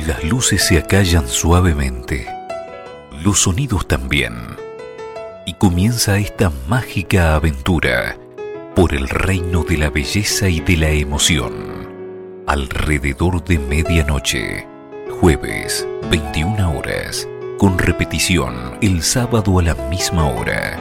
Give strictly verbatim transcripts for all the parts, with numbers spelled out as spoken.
Las luces se acallan suavemente, los sonidos también, y comienza esta mágica aventura por el reino de la belleza y de la emoción. Alrededor de medianoche, jueves, veintiuna horas, con repetición el sábado a la misma hora.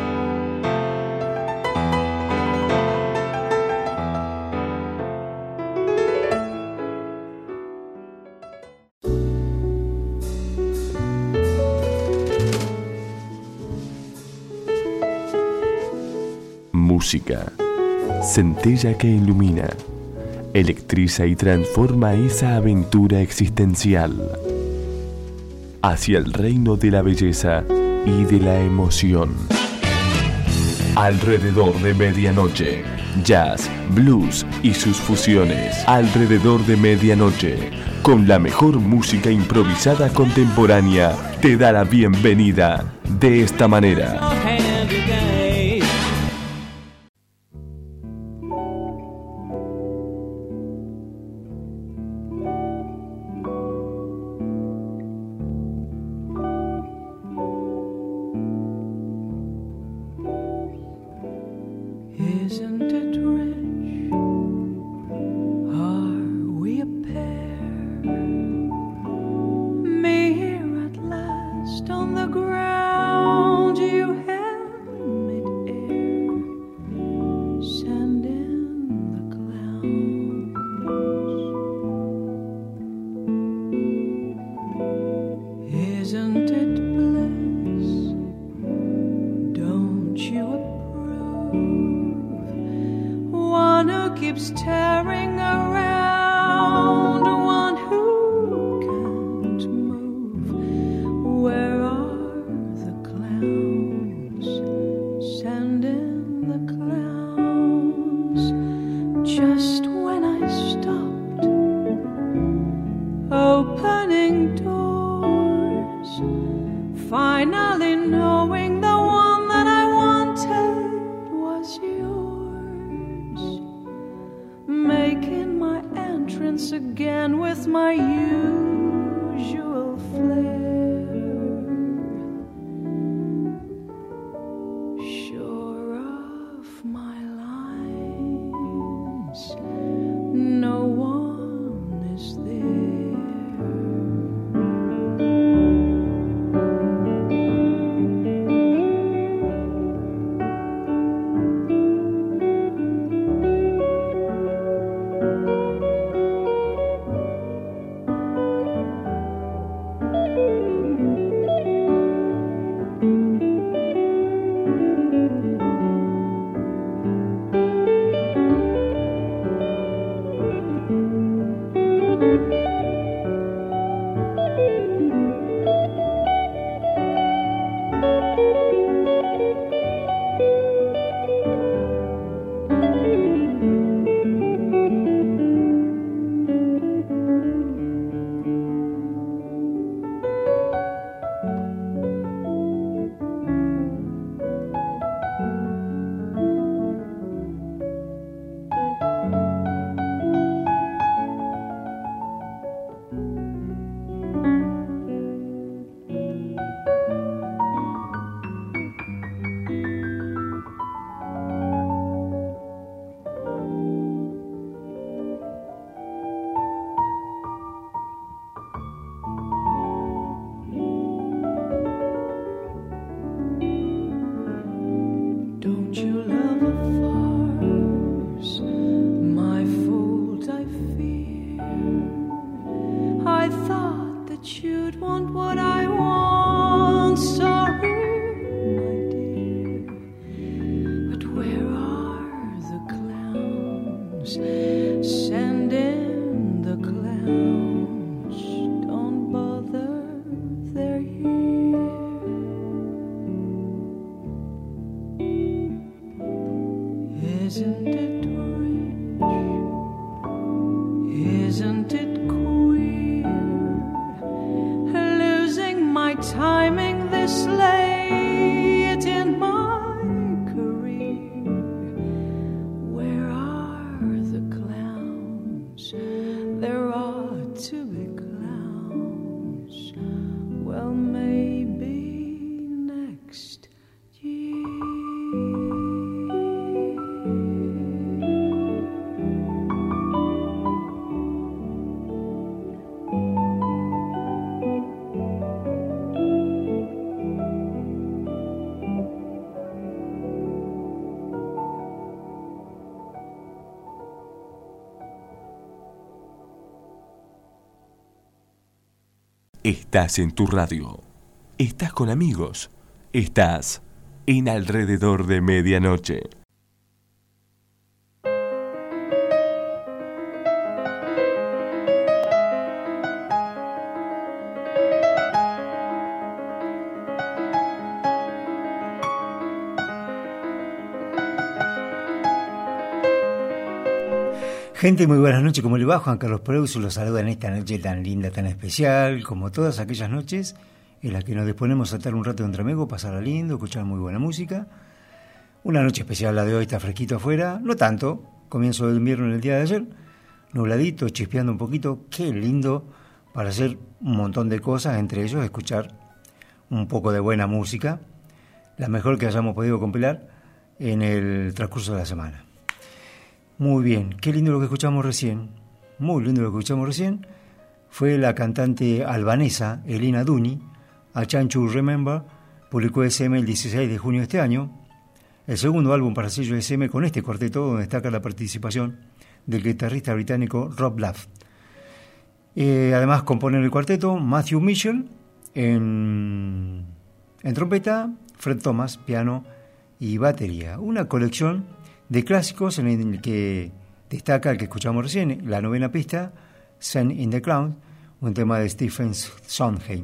Música, centella que ilumina, electriza y transforma esa aventura existencial hacia el reino de la belleza y de la emoción. Alrededor de medianoche, jazz, blues y sus fusiones. Alrededor de medianoche, con la mejor música improvisada contemporánea, te da la bienvenida de esta manera. There ought to be clowns. Estás en tu radio. Estás con amigos. Estás en Alrededor de Medianoche. Gente, muy buenas noches, ¿cómo le va? Juan Carlos Preuso los saluda en esta noche tan linda, tan especial, como todas aquellas noches en las que nos disponemos a estar un rato entre amigos, pasarla lindo, escuchar muy buena música. Una noche especial la de hoy, está fresquito afuera, no tanto, comienzo del invierno en el día de ayer, nubladito, chispeando un poquito, qué lindo para hacer un montón de cosas, entre ellos escuchar un poco de buena música, la mejor que hayamos podido compilar en el transcurso de la semana. Muy bien, qué lindo lo que escuchamos recién, muy lindo lo que escuchamos recién, fue la cantante albanesa Elina Duni, A Chance to Remember, publicó S M el dieciséis de junio de este año, el segundo álbum para sello S M con este cuarteto donde destaca la participación del guitarrista británico Rob Luff. Eh, además componen el cuarteto Matthew Mitchell en, en trompeta, Fred Thomas, piano y batería, una colección de clásicos en el que destaca el que escuchamos recién, la novena pista, Sand in the Cloud, un tema de Stephen Sondheim.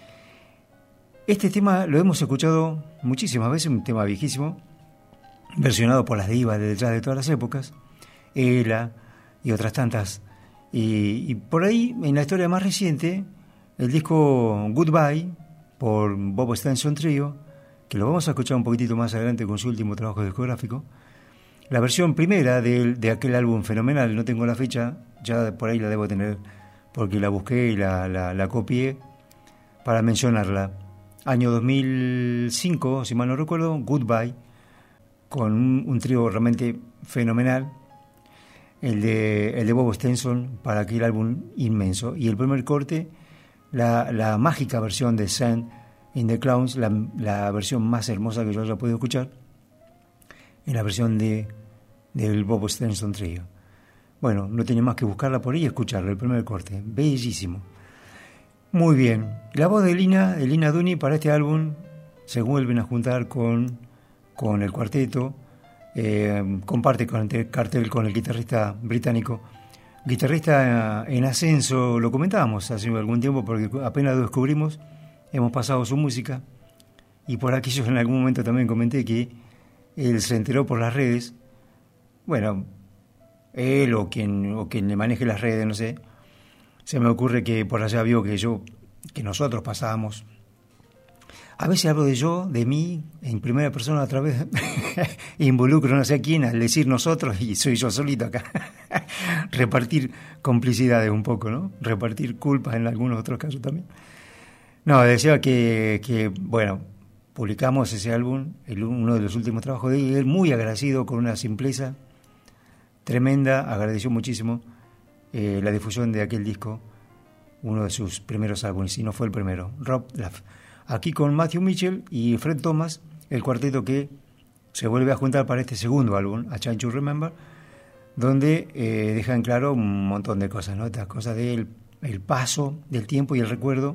Este tema lo hemos escuchado muchísimas veces, un tema viejísimo, versionado por las divas del jazz de todas las épocas, Ella y otras tantas. Y, y por ahí, en la historia más reciente, el disco Goodbye, por Bob Stenson Trio, que lo vamos a escuchar un poquitito más adelante con su último trabajo discográfico. La versión primera de, de aquel álbum fenomenal, no tengo la fecha, ya por ahí la debo tener, porque la busqué y la, la, la copié para mencionarla. Año dos mil cinco, si mal no recuerdo, Goodbye, con un, un trío realmente fenomenal, el de, el de Bob Stenson, para aquel álbum inmenso. Y el primer corte, la, la mágica versión de Sand in the Clouds, la, la versión más hermosa que yo haya podido escuchar, en la versión de del Bob Stenson Trio. Bueno, no tenía más que buscarla por ahí y escucharla, el primer corte, bellísimo. Muy bien, la voz de Elina, de Elina Duni para este álbum se vuelven a juntar con, con el cuarteto, eh, comparte con el cartel con el guitarrista británico, guitarrista en ascenso, lo comentábamos hace algún tiempo porque apenas lo descubrimos, hemos pasado su música y por aquí yo en algún momento también comenté que él se enteró por las redes, bueno, él o quien, o quien le maneje las redes, no sé, se me ocurre que por allá vio que yo, que nosotros pasábamos. A veces hablo de yo, de mí, en primera persona otra vez, involucro no sé a quién al decir nosotros y soy yo solito acá. Repartir complicidades un poco, ¿no? Repartir culpas en algunos otros casos también. No, decía que, que bueno, publicamos ese álbum, el, uno de los últimos trabajos de él, muy agradecido, con una simpleza tremenda, agradeció muchísimo eh, la difusión de aquel disco, uno de sus primeros álbumes, y no fue el primero, Rob Luff. Aquí con Matthew Mitchell y Fred Thomas, el cuarteto que se vuelve a juntar para este segundo álbum, A Chance to Remember, donde eh, dejan claro un montón de cosas, ¿no? Estas cosas del el paso del tiempo y el recuerdo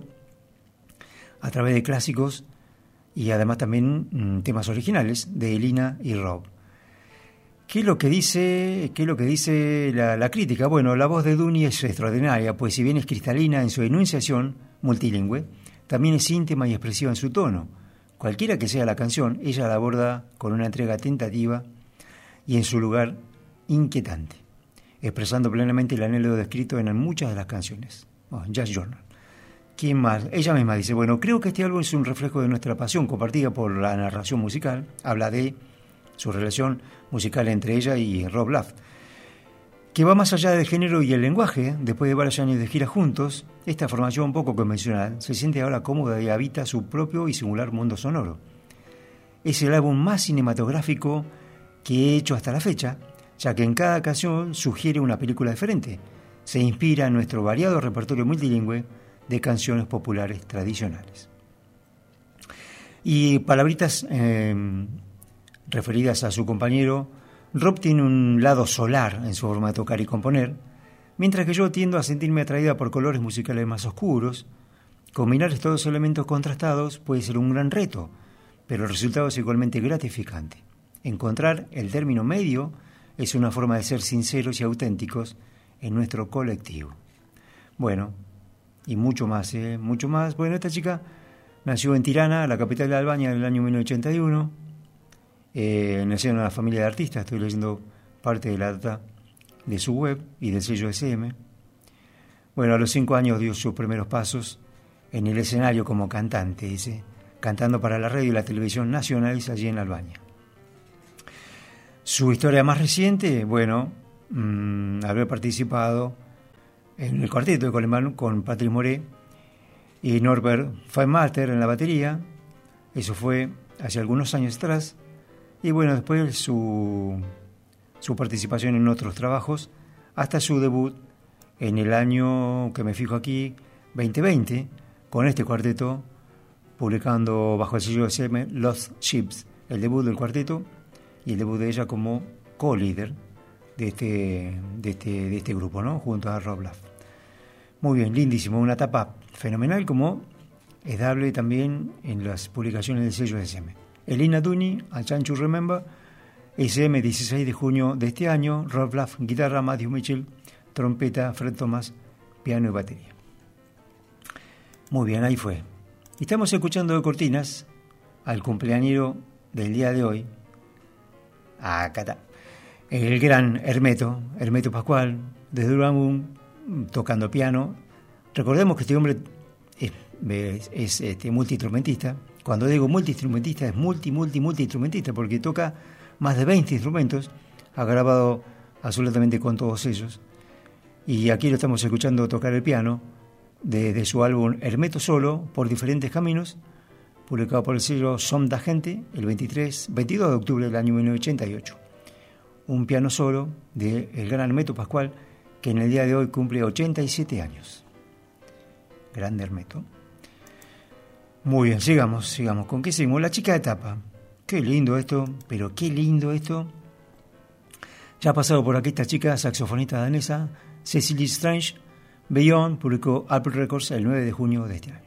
a través de clásicos y además también mmm, temas originales de Elina y Rob. ¿Qué es lo que dice, qué es lo que dice la, la crítica? Bueno, la voz de Duni es extraordinaria, pues si bien es cristalina en su enunciación multilingüe, también es íntima y expresiva en su tono. Cualquiera que sea la canción, ella la aborda con una entrega tentativa y en su lugar inquietante, expresando plenamente el anhelo descrito en muchas de las canciones. Oh, Jazz Journal. ¿Quién más? Ella misma dice, bueno, creo que este álbum es un reflejo de nuestra pasión compartida por la narración musical. Habla de su relación musical entre ella y Rob Luff, que va más allá del género y el lenguaje. Después de varios años de gira juntos, esta formación poco convencional se siente ahora cómoda y habita su propio y singular mundo sonoro. Es el álbum más cinematográfico que he hecho hasta la fecha, ya que en cada canción sugiere una película diferente. Se inspira en nuestro variado repertorio multilingüe de canciones populares tradicionales. Y palabritas eh, referidas a su compañero, Rob tiene un lado solar en su forma de tocar y componer, mientras que yo tiendo a sentirme atraída por colores musicales más oscuros, Combinar estos dos elementos contrastados puede ser un gran reto, pero el resultado es igualmente gratificante. Encontrar el término medio es una forma de ser sinceros y auténticos en nuestro colectivo. Bueno, y mucho más, ¿eh? Mucho más. Bueno, esta chica nació en Tirana, la capital de Albania, en el año mil novecientos ochenta y uno. Eh, nació en una familia de artistas, estoy leyendo parte de la data de su web y del sello S M. Bueno, a los cinco años dio sus primeros pasos en el escenario como cantante, dice, cantando para la radio y la televisión nacionales allí en Albania. Su historia más reciente, bueno, mmm, haber participado en el cuarteto de Coleman con Patrice Moré y Norbert Feinmaster en la batería. Eso fue hace algunos años atrás. Y bueno, después su, su participación en otros trabajos, hasta su debut en el año, que me fijo aquí, veinte veinte, con este cuarteto, publicando bajo el sello de S M Lost Ships, el debut del cuarteto y el debut de ella como co-líder de este, de este, de este grupo, ¿no? Junto a Rob Laff. Muy bien, lindísimo, una etapa fenomenal, como es dable también en las publicaciones del sello de S M. Elina Duni, A Chance to Remember, S M, dieciséis de junio de este año, Rob Laff, guitarra, Matthew Mitchell, trompeta, Fred Thomas, piano y batería. Muy bien, ahí fue. Estamos escuchando de cortinas al cumpleañero del día de hoy, acá está, el gran Hermeto, Hermeto Pascual, desde Durango, tocando piano. Recordemos que este hombre es, es, es este, multiinstrumentista. Cuando digo multiinstrumentista, es multi, multi, multiinstrumentista, porque toca más de veinte instrumentos, ha grabado absolutamente con todos ellos. Y aquí lo estamos escuchando tocar el piano de, de su álbum Hermeto Solo, por diferentes caminos, publicado por el sello Som da Gente el veintitrés, veintidós de octubre del año mil novecientos ochenta y ocho. Un piano solo del gran Hermeto Pascual, que en el día de hoy cumple ochenta y siete años. Grande Hermeto. Muy bien, sigamos, sigamos. ¿Con qué seguimos? La chica de tapa. Qué lindo esto, pero qué lindo esto. Ya ha pasado por aquí esta chica, saxofonista danesa, Cecily Strange. Beyond publicó Apple Records el nueve de junio de este año.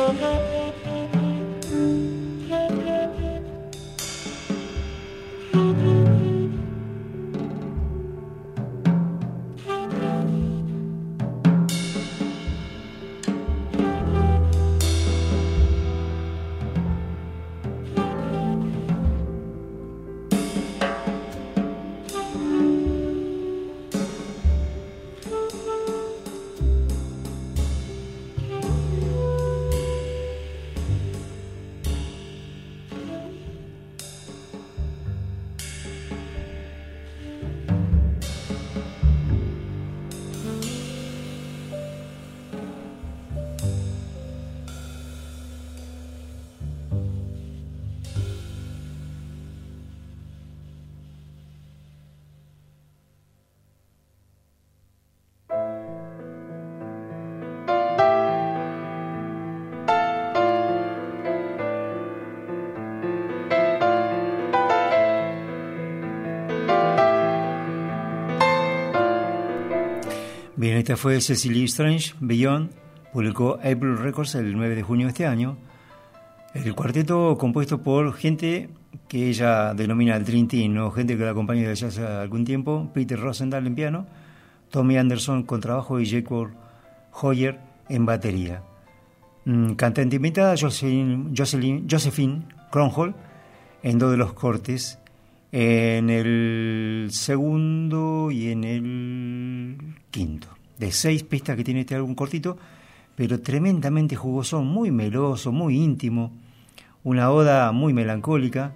Bien, esta fue Cecily Strange, Beyond, publicó April Records el nueve de junio de este año. El cuarteto compuesto por gente que ella denomina el Dream Team, ¿no? Gente que la acompaña desde hace algún tiempo: Peter Rosendahl en piano, Tommy Anderson con trabajo y Jacob Hoyer en batería. Mm, cantante invitada Jocelyn, Jocelyn, Josephine Kronhall en dos de los cortes, en el segundo y en el quinto, de seis pistas que tiene este álbum cortito, pero tremendamente jugoso, muy meloso, muy íntimo, una oda muy melancólica.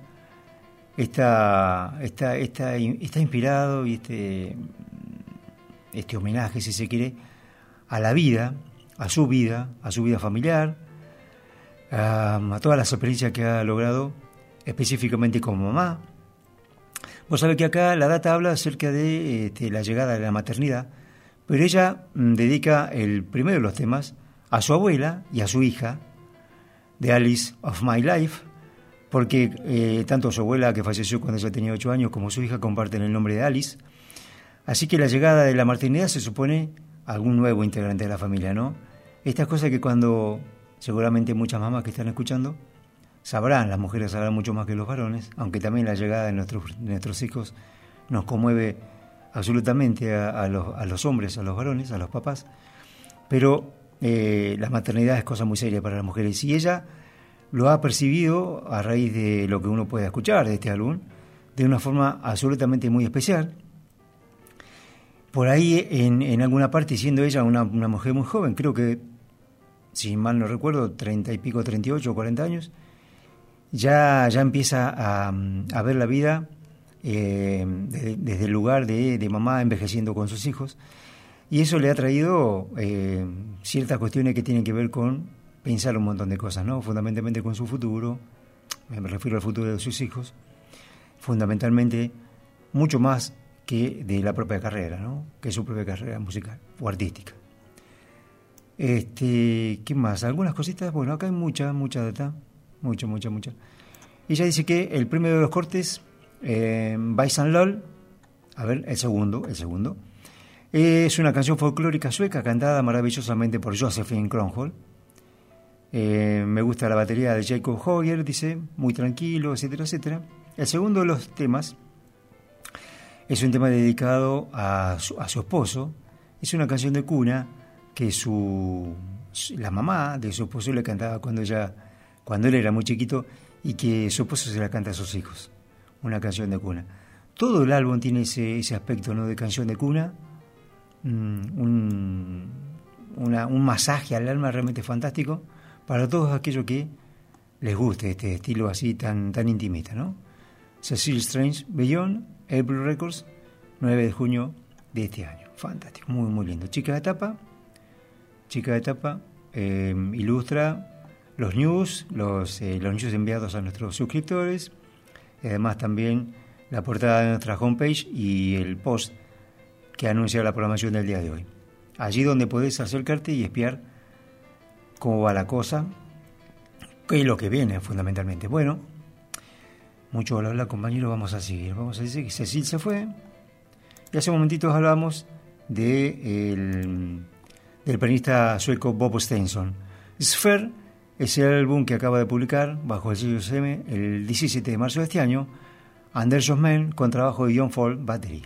Está, está, está, está inspirado y este, este homenaje, si se quiere, a la vida, a su vida, a su vida familiar, a, a todas las experiencias que ha logrado, específicamente como mamá. Vos sabés que acá la data habla acerca de este, la llegada de la maternidad, pero ella mm, dedica el primero de los temas a su abuela y a su hija, de Alice of My Life, porque eh, tanto su abuela, que falleció cuando ella tenía ocho años, como su hija comparten el nombre de Alice. Así que la llegada de la maternidad se supone algún nuevo integrante de la familia, ¿no? Estas cosas que cuando seguramente muchas mamás que están escuchando sabrán, las mujeres sabrán mucho más que los varones, aunque también la llegada de nuestros, de nuestros hijos nos conmueve absolutamente a, a, los, a los hombres, a los varones, a los papás, pero eh, la maternidad es cosa muy seria para las mujeres, y ella lo ha percibido a raíz de lo que uno puede escuchar de este álbum, de una forma absolutamente muy especial. Por ahí, en, en alguna parte, siendo ella una, una mujer muy joven, creo que, si mal no recuerdo, treinta y pico, treinta y ocho o cuarenta años, ya, ya empieza a, a ver la vida eh, de, desde el lugar de, de mamá envejeciendo con sus hijos, y eso le ha traído eh, ciertas cuestiones que tienen que ver con pensar un montón de cosas, ¿no? Fundamentalmente con su futuro, me refiero al futuro de sus hijos, fundamentalmente mucho más que de la propia carrera, ¿no? Que su propia carrera musical o artística. Este, ¿qué más? Algunas cositas, bueno, acá hay mucha, mucha data, mucha, mucha, mucha. Ella dice que el primero de los cortes, eh, Bison Lol, a ver, el segundo, el segundo, es una canción folclórica sueca cantada maravillosamente por Josephine Kronhall. Eh, me gusta la batería de Jacob Hoyer, dice, muy tranquilo, etcétera, etcétera. El segundo de los temas es un tema dedicado a su, a su esposo. Es una canción de cuna que su la mamá de su esposo le cantaba cuando ella cuando él era muy chiquito, y que su esposo se la canta a sus hijos. Una canción de cuna. Todo el álbum tiene ese, ese aspecto, ¿no?, de canción de cuna, un, una, un masaje al alma realmente fantástico para todos aquellos que les guste este estilo así tan, tan intimista, ¿no? Cecily Strange, Beyond, April Records, nueve de junio de este año. Fantástico, muy, muy lindo. Chica de tapa, chica de tapa, eh, ilustra los news, los, eh, los news enviados a nuestros suscriptores, y además también la portada de nuestra homepage y el post que anuncia la programación del día de hoy. Allí donde podés acercarte y espiar cómo va la cosa, qué es lo que viene fundamentalmente. Bueno, mucho bla bla, compañeros, vamos a seguir. Vamos a decir que Cecil se fue, y hace momentitos hablamos de el, del pianista sueco Bob Stenson. Sphere Es el álbum que acaba de publicar bajo el sello S M el diecisiete de marzo de este año, Anders Josmen, con trabajo de John Ford, batería.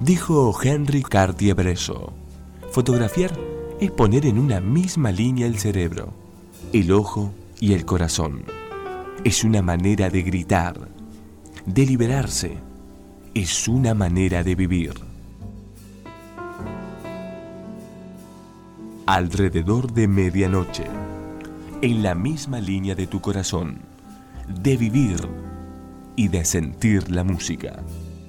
Dijo Henry Cartier-Bresson, fotografiar es poner en una misma línea el cerebro, el ojo y el corazón. Es una manera de gritar, de liberarse. Es una manera de vivir. Alrededor de medianoche, en la misma línea de tu corazón, de vivir y de sentir la música.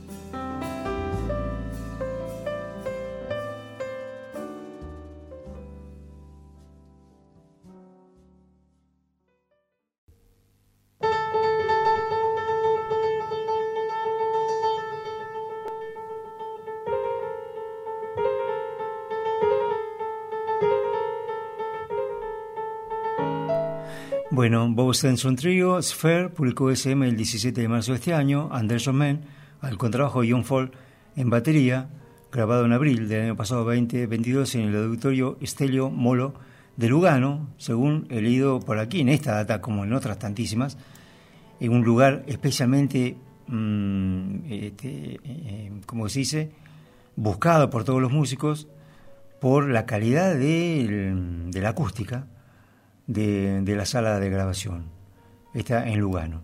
Bueno, Bob Stenson Trio, Sphere, publicó S M el diecisiete de marzo de este año. Anderson Man, al contrabajo, y John Fall en batería, grabado en abril del año pasado veinte veintidós en el auditorio Stelio Molo de Lugano, según he leído por aquí, en esta data como en otras tantísimas, en un lugar especialmente, mmm, este, eh, como se dice, buscado por todos los músicos por la calidad de, de la acústica, De, de la sala de grabación. Está en Lugano.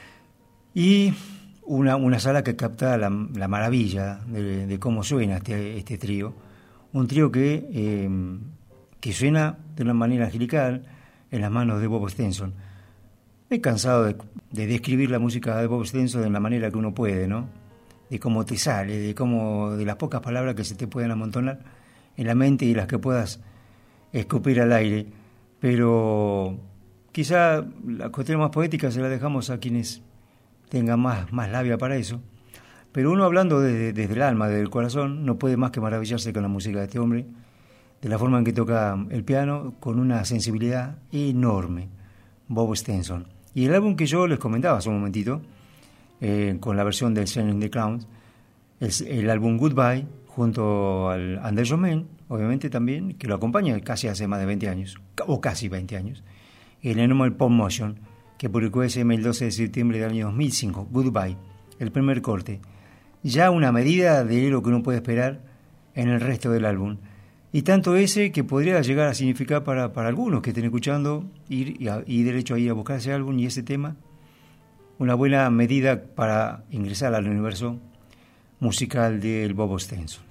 Y una, una sala que capta la, la maravilla de, de cómo suena este, este trío. Un trío que, eh, que suena de una manera angelical en las manos de Bob Stenson. He cansado de, de describir la música de Bob Stenson de la manera que uno puede, ¿no? De cómo te sale, de cómo, de las pocas palabras que se te pueden amontonar en la mente y las que puedas escupir al aire. Pero quizá la cuestión más poética se la dejamos a quienes tengan más, más labia para eso. Pero uno, hablando desde, desde el alma, desde el corazón, no puede más que maravillarse con la música de este hombre, de la forma en que toca el piano, con una sensibilidad enorme, Bob Stenson. Y el álbum que yo les comentaba hace un momentito, eh, con la versión del Singing the Clowns, es el álbum Goodbye, junto al Anderson Man, obviamente también, que lo acompaña casi hace más de veinte años, o casi veinte años, el Enormous Pop Motion, que publicó S M el doce de septiembre del año dos mil cinco, Goodbye, el primer corte, ya una medida de lo que uno puede esperar en el resto del álbum, y tanto ese que podría llegar a significar para, para algunos que estén escuchando, ir y, a, y derecho a ir a buscar ese álbum y ese tema, una buena medida para ingresar al universo musical del Bob Stenson.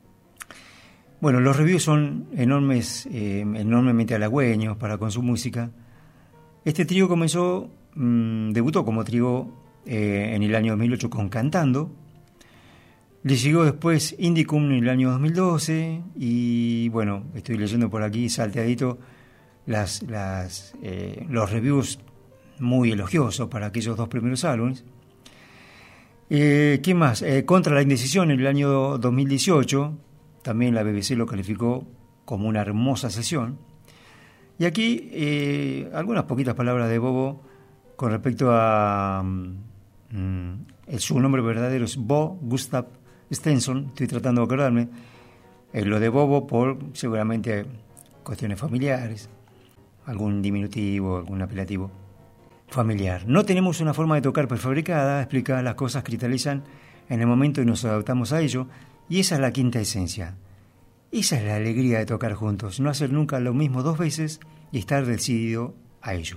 Bueno, los reviews son enormes, eh, enormemente halagüeños para con su música. Este trío comenzó, mmm, debutó como trío eh, en el año dos mil ocho con Cantando. Le siguió después Indicum en el año dos mil doce y bueno, estoy leyendo por aquí salteadito las, las, eh, los reviews muy elogiosos para aquellos dos primeros álbumes. Eh, ¿Qué más? Eh, Contra la Indecisión en el año dos mil dieciocho, también la B B C lo calificó como una hermosa sesión. Y aquí eh, algunas poquitas palabras de Bobo con respecto a... Mm, su nombre verdadero es Bo Gustav Stenson, estoy tratando de acordarme. Eh, lo de Bobo por seguramente cuestiones familiares, algún diminutivo, algún apelativo familiar. No tenemos una forma de tocar prefabricada, explica, las cosas cristalizan en el momento y nos adaptamos a ello, y esa es la quinta esencia. Esa es la alegría de tocar juntos, no hacer nunca lo mismo dos veces y estar decidido a ello.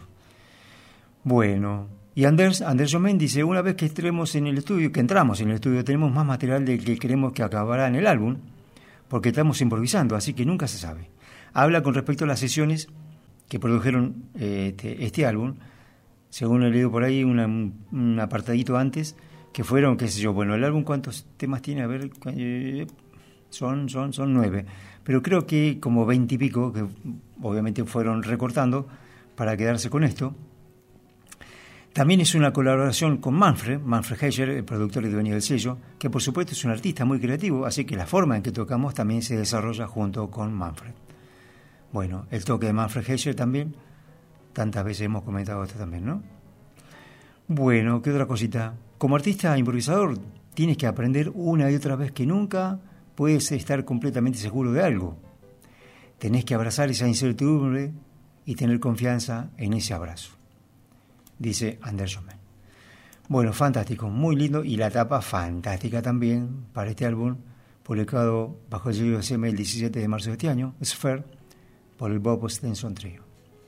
Bueno, y Anders, Anderson Man dice, una vez que entremos en el estudio, que entramos en el estudio, tenemos más material del que creemos que acabará en el álbum, porque estamos improvisando, así que nunca se sabe. Habla con respecto a las sesiones que produjeron eh, este, este álbum, según he leído por ahí una, un apartadito antes, que fueron, qué sé yo, bueno, el álbum cuántos temas tiene, a ver, eh, son, son, son nueve, pero creo que como veinte y pico, que obviamente fueron recortando para quedarse con esto. También es una colaboración con Manfred, Manfred Heger, el productor y dueño del sello, que por supuesto es un artista muy creativo, así que la forma en que tocamos también se desarrolla junto con Manfred. Bueno, el toque de Manfred Heger también, tantas veces hemos comentado esto también, ¿no? Bueno, ¿qué otra cosita? Como artista improvisador tienes que aprender una y otra vez que nunca puedes estar completamente seguro de algo. Tenés que abrazar esa incertidumbre y tener confianza en ese abrazo, dice Anderson Man. Bueno, fantástico, muy lindo, y la tapa fantástica también para este álbum, publicado bajo el sello C M el diecisiete de marzo de este año, Sphere, por el Bob Stenson Trio.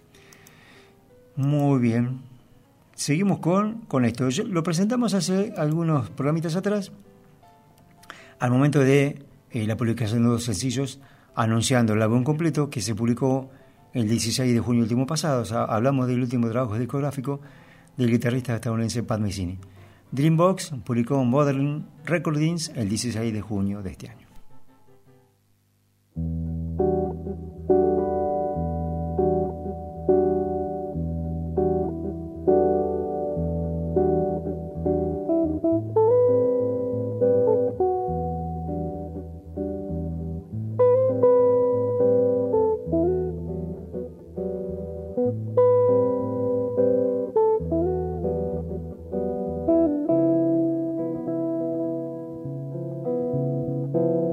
Muy bien, seguimos con, con esto. Yo, lo presentamos hace algunos programitas atrás, al momento de eh, la publicación de dos sencillos, anunciando el álbum completo que se publicó el dieciséis de junio último pasado. O sea, hablamos del último trabajo discográfico del guitarrista estadounidense Pat Metheny. Dreambox publicó Modern Recordings el dieciséis de junio de este año. Thank you.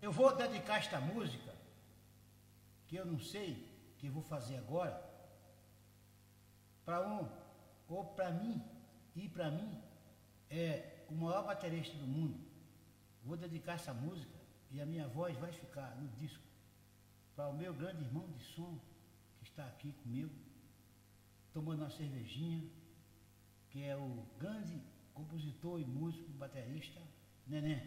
Eu vou dedicar esta música, que eu não sei o que vou fazer agora, para um, ou para mim, e para mim, é o maior baterista do mundo. Vou dedicar essa música e a minha voz vai ficar no disco para o meu grande irmão de som, que está aqui comigo, tomando uma cervejinha, que é o grande compositor e músico, baterista, Neném.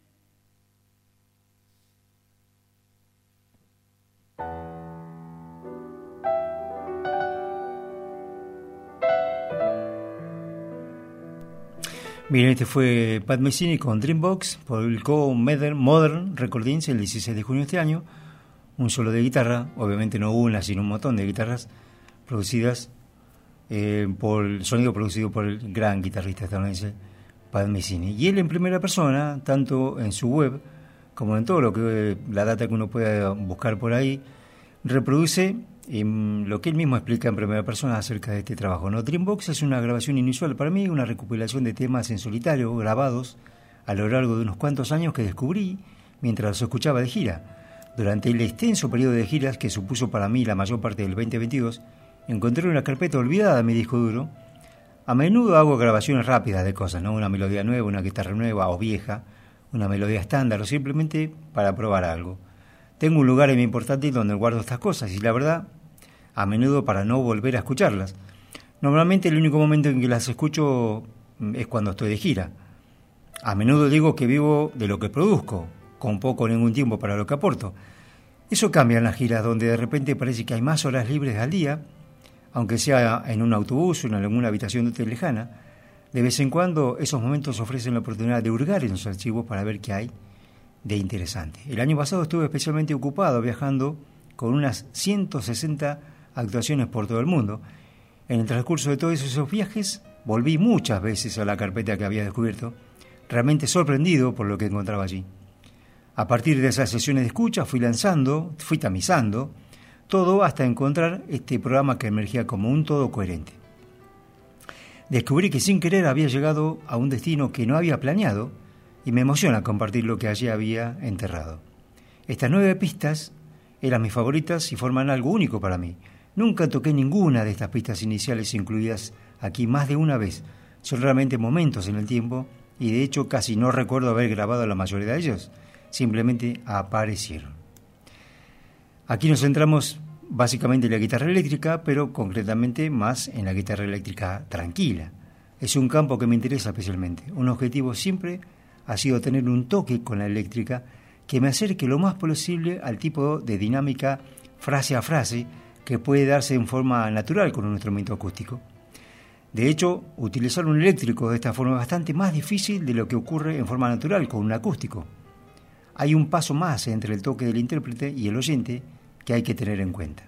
Bien, este fue Pat Messini con Dreambox, publicó Modern Recordings el dieciséis de junio de este año, un solo de guitarra, obviamente no una, sino un montón de guitarras producidas eh, por el sonido producido por el gran guitarrista estadounidense Pat Messini. Y él en primera persona, tanto en su web como en todo lo que la data que uno pueda buscar por ahí, reproduce eh, lo que él mismo explica en primera persona acerca de este trabajo, ¿no? Dreambox es una grabación inusual para mí, una recopilación de temas en solitario grabados a lo largo de unos cuantos años que descubrí mientras los escuchaba de gira. Durante el extenso periodo de giras que supuso para mí la mayor parte del veinte veintidós, encontré una carpeta olvidada en mi disco duro. A menudo hago grabaciones rápidas de cosas, ¿no? Una melodía nueva, una guitarra nueva o vieja, una melodía estándar o simplemente para probar algo. Tengo un lugar en mi portátil donde guardo estas cosas y la verdad, a menudo para no volver a escucharlas. Normalmente el único momento en que las escucho es cuando estoy de gira. A menudo digo que vivo de lo que produzco, con poco o ningún tiempo para lo que aporto. Eso cambia en las giras, donde de repente parece que hay más horas libres al día, aunque sea en un autobús o en alguna habitación de hotel lejana. De vez en cuando esos momentos ofrecen la oportunidad de hurgar en los archivos para ver qué hay de interesante. El año pasado estuve especialmente ocupado viajando con unas ciento sesenta actuaciones por todo el mundo. En el transcurso de todos esos viajes volví muchas veces a la carpeta que había descubierto, realmente sorprendido por lo que encontraba allí. A partir de esas sesiones de escucha fui lanzando, fui tamizando todo hasta encontrar este programa que emergía como un todo coherente. Descubrí que sin querer había llegado a un destino que no había planeado y me emociona compartir lo que allí había enterrado. Estas nueve pistas eran mis favoritas y forman algo único para mí. Nunca toqué ninguna de estas pistas iniciales incluidas aquí más de una vez. Son realmente momentos en el tiempo y de hecho casi no recuerdo haber grabado la mayoría de ellos. Simplemente aparecieron. Aquí nos centramos básicamente en la guitarra eléctrica, pero concretamente más en la guitarra eléctrica tranquila. Es un campo que me interesa especialmente. Un objetivo siempre ha sido tener un toque con la eléctrica que me acerque lo más posible al tipo de dinámica frase a frase que puede darse en forma natural con un instrumento acústico. De hecho, utilizar un eléctrico de esta forma es bastante más difícil de lo que ocurre en forma natural con un acústico. Hay un paso más entre el toque del intérprete y el oyente que hay que tener en cuenta.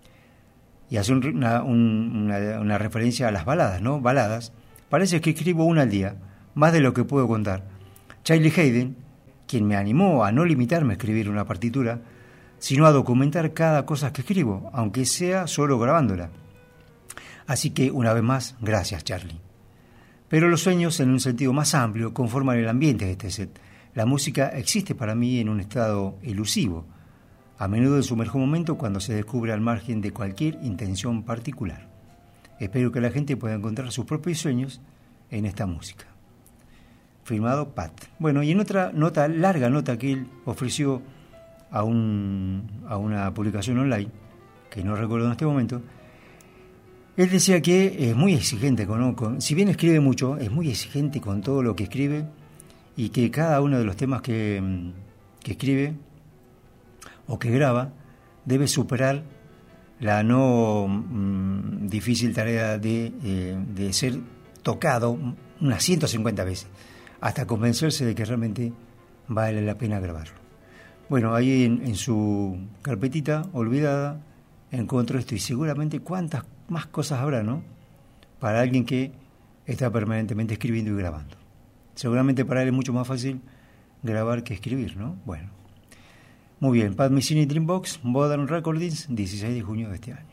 Y hace una, una, una referencia a las baladas, ¿no? Baladas. Parece que escribo una al día, más de lo que puedo contar. Charlie Haden, quien me animó a no limitarme a escribir una partitura, sino a documentar cada cosa que escribo, aunque sea solo grabándola. Así que, una vez más, gracias, Charlie. Pero los sueños, en un sentido más amplio, conforman el ambiente de este set. La música existe para mí en un estado elusivo, a menudo en su mejor momento cuando se descubre al margen de cualquier intención particular. Espero que la gente pueda encontrar sus propios sueños en esta música. Firmado Pat. Bueno, y en otra nota, larga nota que él ofreció a, un, a una publicación online, que no recuerdo en este momento, él decía que es muy exigente, con, con, si bien escribe mucho, es muy exigente con todo lo que escribe y que cada uno de los temas que, que escribe o que graba debe superar la no mmm, difícil tarea de, eh, de ser tocado unas ciento cincuenta veces hasta convencerse de que realmente vale la pena grabarlo. Bueno, ahí en, en su carpetita olvidada encontró esto y seguramente cuántas más cosas habrá, ¿no? Para alguien que está permanentemente escribiendo y grabando. Seguramente para él es mucho más fácil grabar que escribir, ¿no? Bueno. Muy bien, Pat Messini Dreambox, Modern Recordings, dieciséis de junio de este año.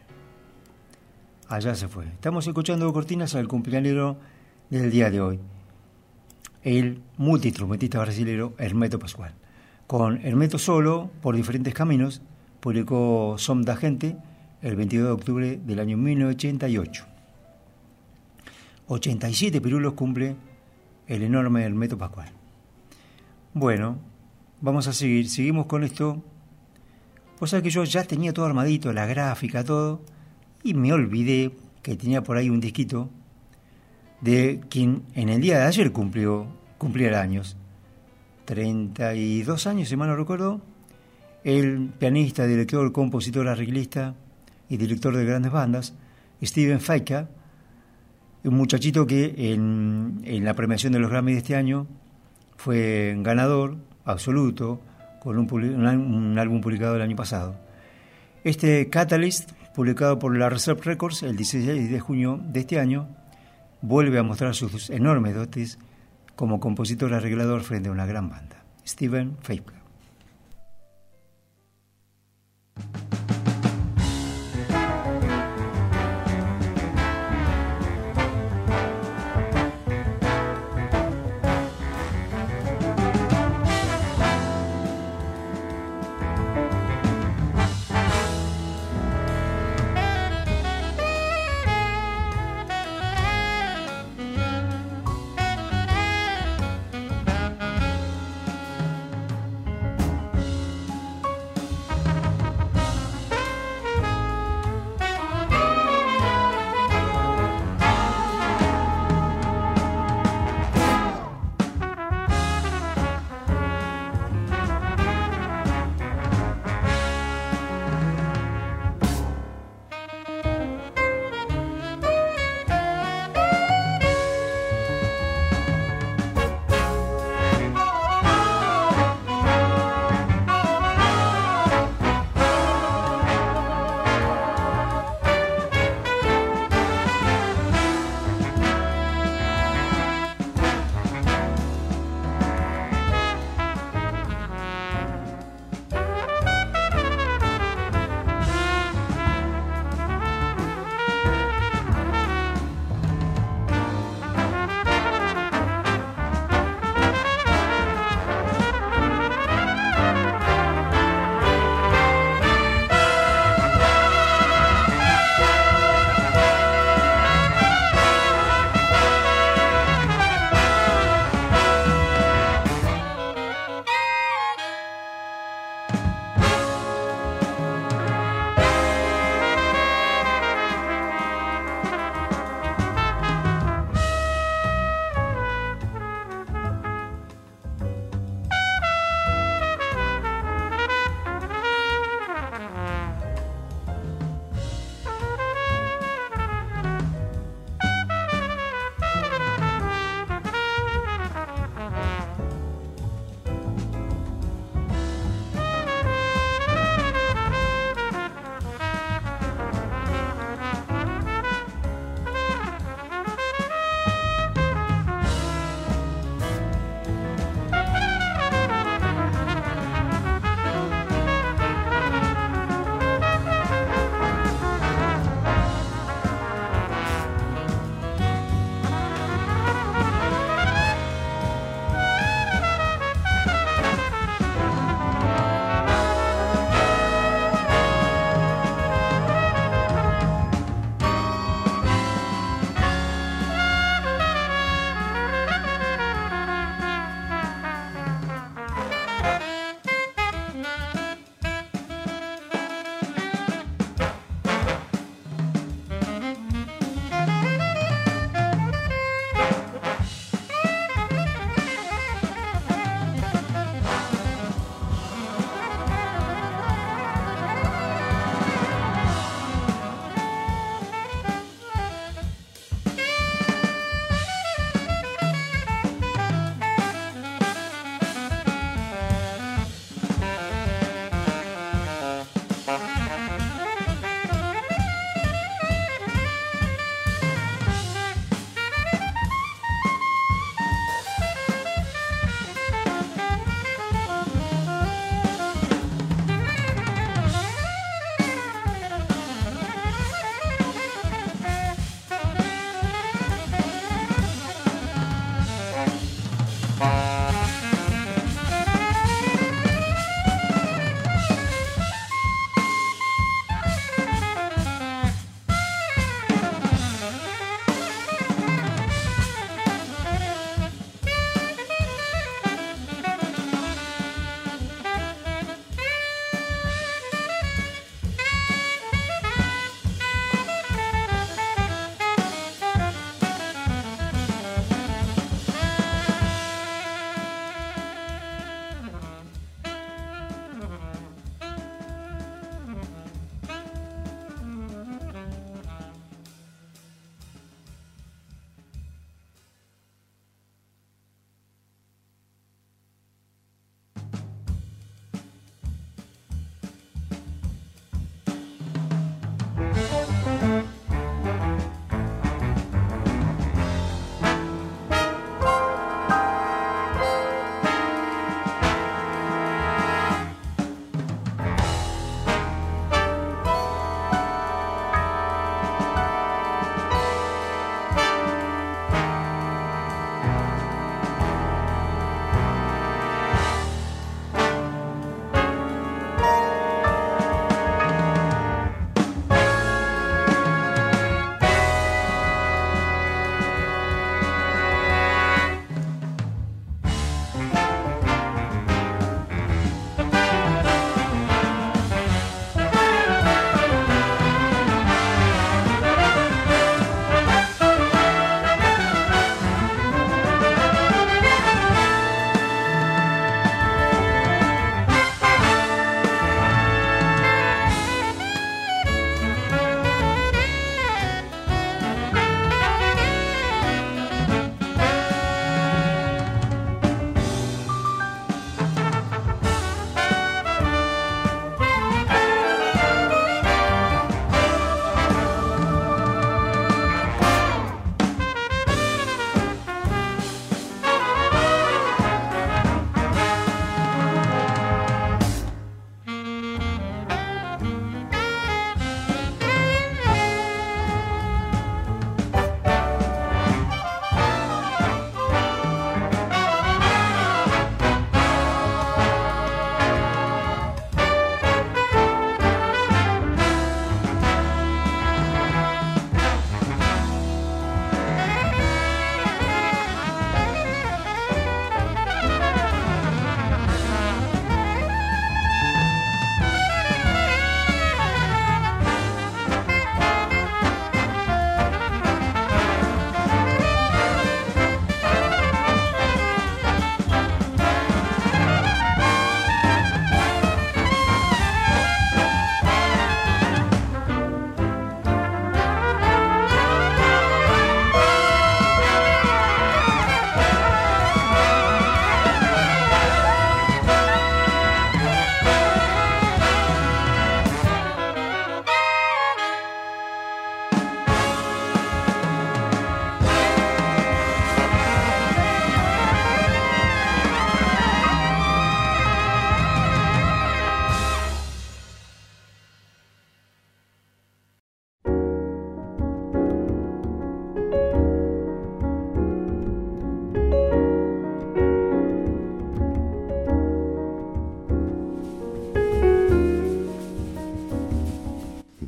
Allá se fue. Estamos escuchando cortinas al cumpleañero del día de hoy, el multiinstrumentista brasileño Hermeto Pascoal. Con Hermeto solo, por diferentes caminos, publicó Som da Gente el veintidós de octubre del año mil novecientos ochenta y ocho. ochenta y siete pirulos cumple el enorme Hermeto Pascual. Bueno, vamos a seguir, seguimos con esto. Pues sabes que yo ya tenía todo armadito, la gráfica, todo, y me olvidé que tenía por ahí un disquito de quien en el día de ayer cumplió, cumpliera años. treinta y dos años, si mal no recuerdo, el pianista, director, compositor, arreglista y director de grandes bandas, Steven Faika, un muchachito que en, en la premiación de los Grammy de este año fue ganador absoluto con un, un, un álbum publicado el año pasado. Este Catalyst, publicado por la Reserve Records el dieciséis de junio de este año, vuelve a mostrar sus enormes dotes como compositor arreglador frente a una gran banda. Steven Faika.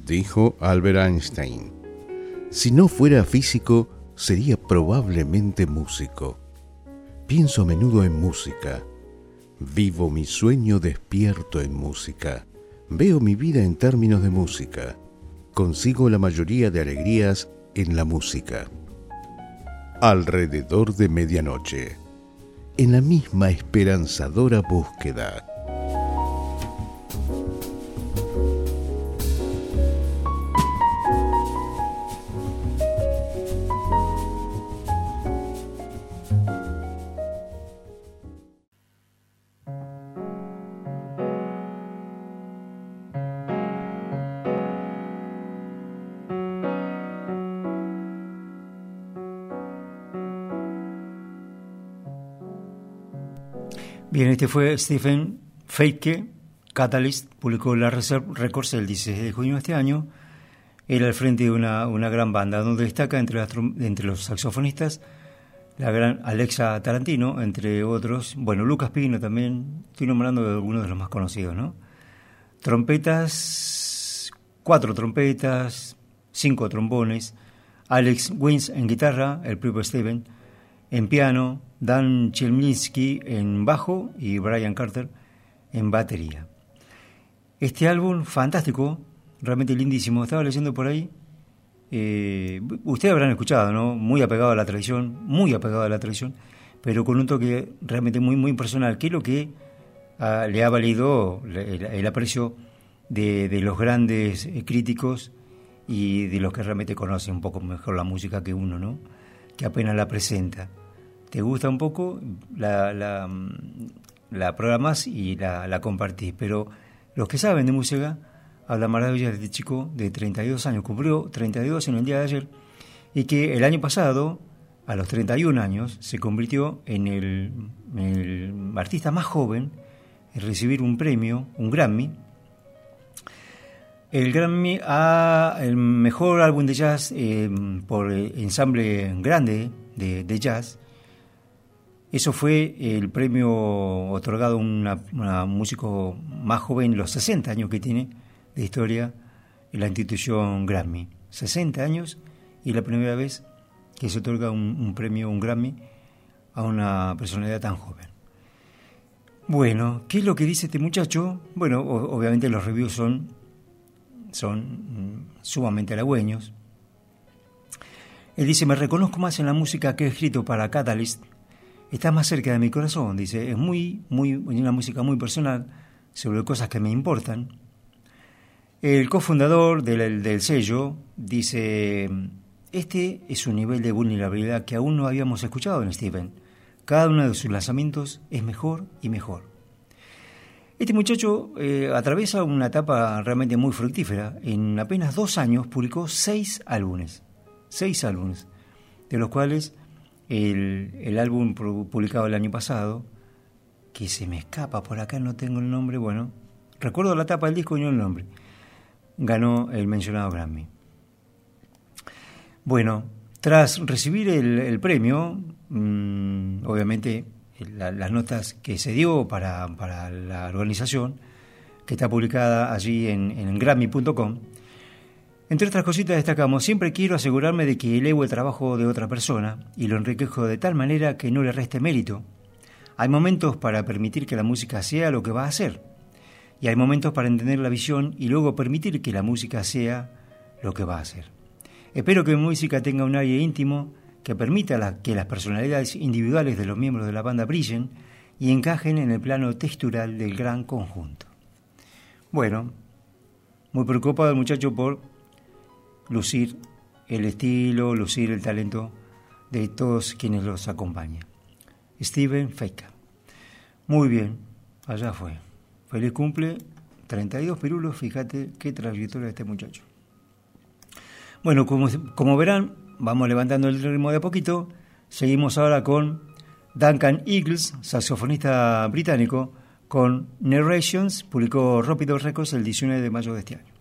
Dijo Albert Einstein: si no fuera físico, sería probablemente músico. Pienso a menudo en música. Vivo mi sueño despierto en música. Veo mi vida en términos de música. Consigo la mayoría de alegrías en la música. Alrededor de medianoche, en la misma esperanzadora búsqueda. Bien, este fue Stephen Feige. Catalyst publicó la Reserve Records el dieciséis de junio de este año. Era al frente de una, una gran banda, donde destaca entre, las, entre los saxofonistas la gran Alexa Tarantino, entre otros. Bueno, Lucas Pino también. Estoy nombrando de algunos de los más conocidos, ¿no? Trompetas, cuatro trompetas, cinco trombones. Alex Wins en guitarra, el propio Steven. En piano, Dan Chelminsky en bajo y Brian Carter en batería. Este álbum, fantástico, realmente lindísimo. Estaba leyendo por ahí, eh, ustedes habrán escuchado, ¿no? Muy apegado a la tradición, muy apegado a la tradición, pero con un toque realmente muy, muy personal, que es lo que uh, le ha valido el, el aprecio de, de los grandes críticos y de los que realmente conocen un poco mejor la música que uno, ¿no? Que apenas la presenta. Te gusta un poco, la, la, la programás y la, la compartís. Pero los que saben de música hablan maravillas de este chico de treinta y dos años. Cumplió treinta y dos en el día de ayer. Y que el año pasado, a los treinta y un años, se convirtió en el, el artista más joven en recibir un premio, un Grammy. El Grammy a el mejor álbum de jazz eh, por ensamble grande de, de jazz. Eso fue el premio otorgado a una, una músico más joven, los sesenta años que tiene de historia en la institución Grammy. sesenta años y la primera vez que se otorga un, un premio, un Grammy, a una personalidad tan joven. Bueno, ¿qué es lo que dice este muchacho? Bueno, o, obviamente los reviews son, son sumamente halagüeños. Él dice: me reconozco más en la música que he escrito para Catalyst. Está más cerca de mi corazón, dice. Es muy, muy, una música muy personal sobre cosas que me importan. El cofundador del, del sello dice: este es un nivel de vulnerabilidad que aún no habíamos escuchado en Steven. Cada uno de sus lanzamientos es mejor y mejor. Este muchacho eh, atraviesa una etapa realmente muy fructífera. En apenas dos años publicó seis álbumes. Seis álbumes, de los cuales el, el álbum publicado el año pasado, que se me escapa por acá, no tengo el nombre, bueno, recuerdo la tapa del disco y no el nombre, ganó el mencionado Grammy. Bueno, tras recibir el, el premio, mmm, obviamente la, las notas que se dio para, para la organización, que está publicada allí en, en grammy punto com, entre otras cositas destacamos: siempre quiero asegurarme de que elevo el trabajo de otra persona y lo enriquezco de tal manera que no le reste mérito. Hay momentos para permitir que la música sea lo que va a ser, y hay momentos para entender la visión y luego permitir que la música sea lo que va a ser. Espero que mi música tenga un aire íntimo que permita la, que las personalidades individuales de los miembros de la banda brillen y encajen en el plano textural del gran conjunto. Bueno, muy preocupado el muchacho por lucir el estilo, lucir el talento de todos quienes los acompañan. Steven Feige. Muy bien, allá fue. Feliz cumple, treinta y dos pirulos, fíjate qué trayectoria de este muchacho. Bueno, como, como verán, vamos levantando el ritmo de a poquito. Seguimos ahora con Duncan Eagles, saxofonista británico, con Narrations, publicó Rapido Records el diecinueve de mayo de este año.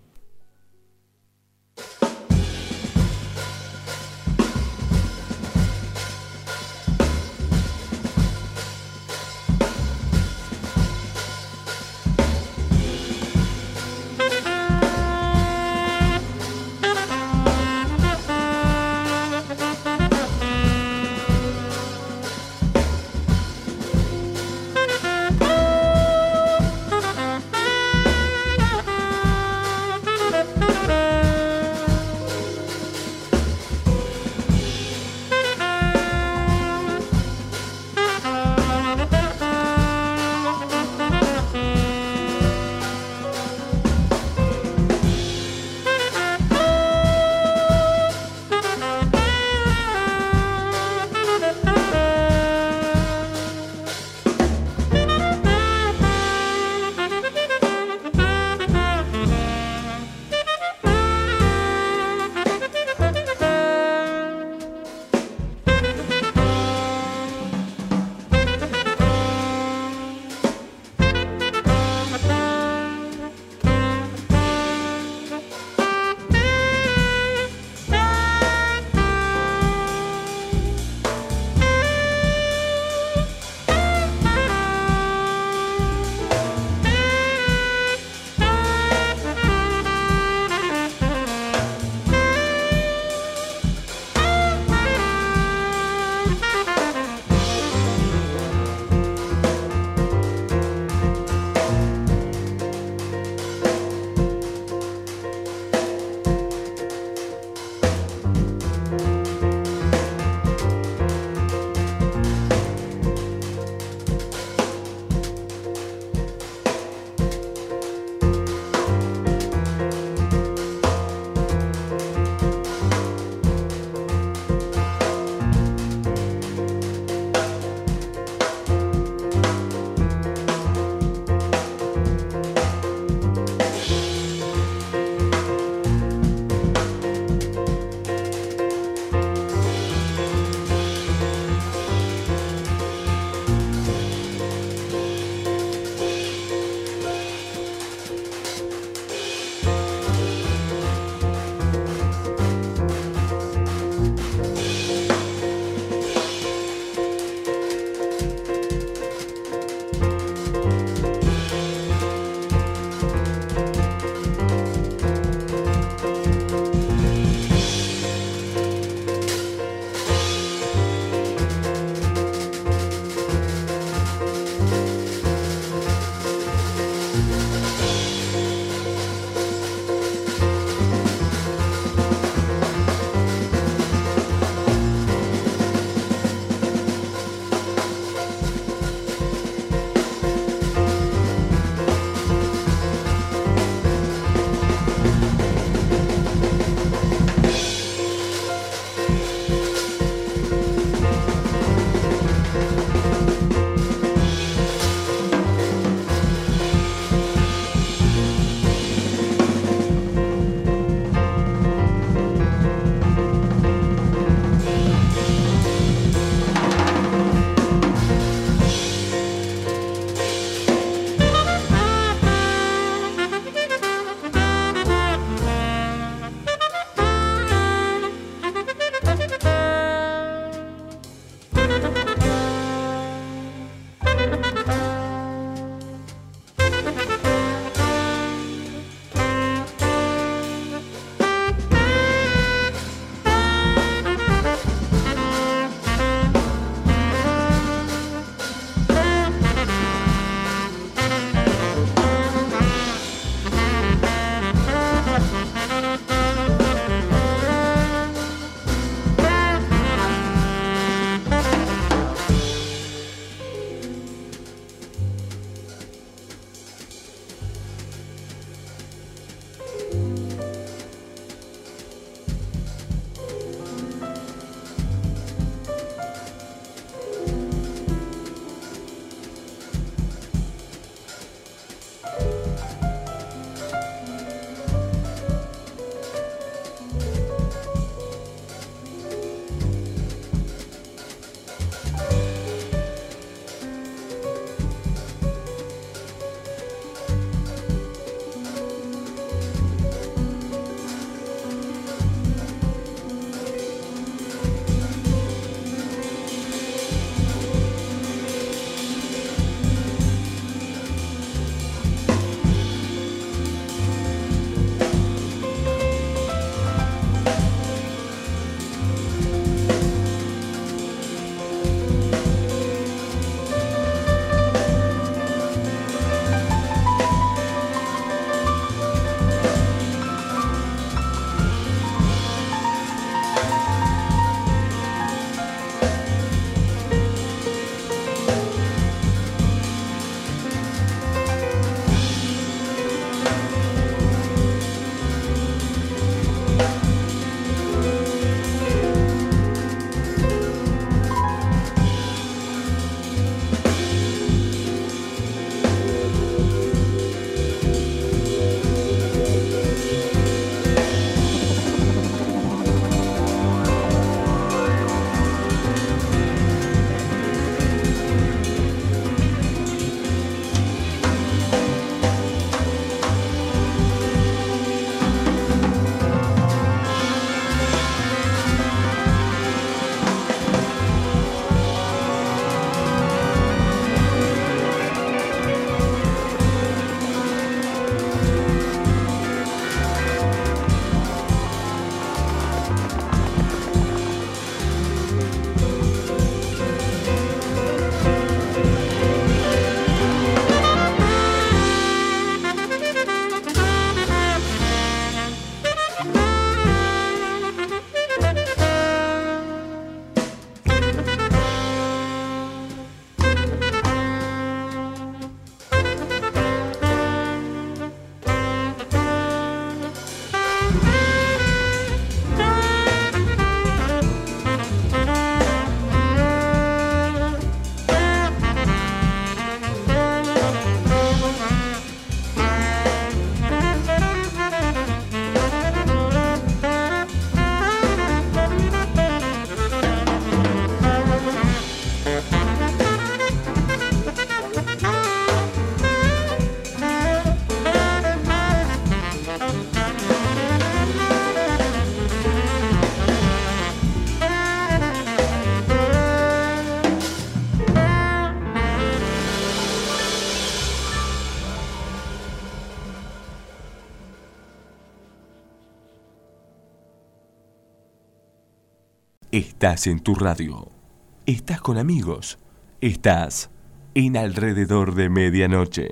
Estás en tu radio. Estás con amigos. Estás en Alrededor de Medianoche.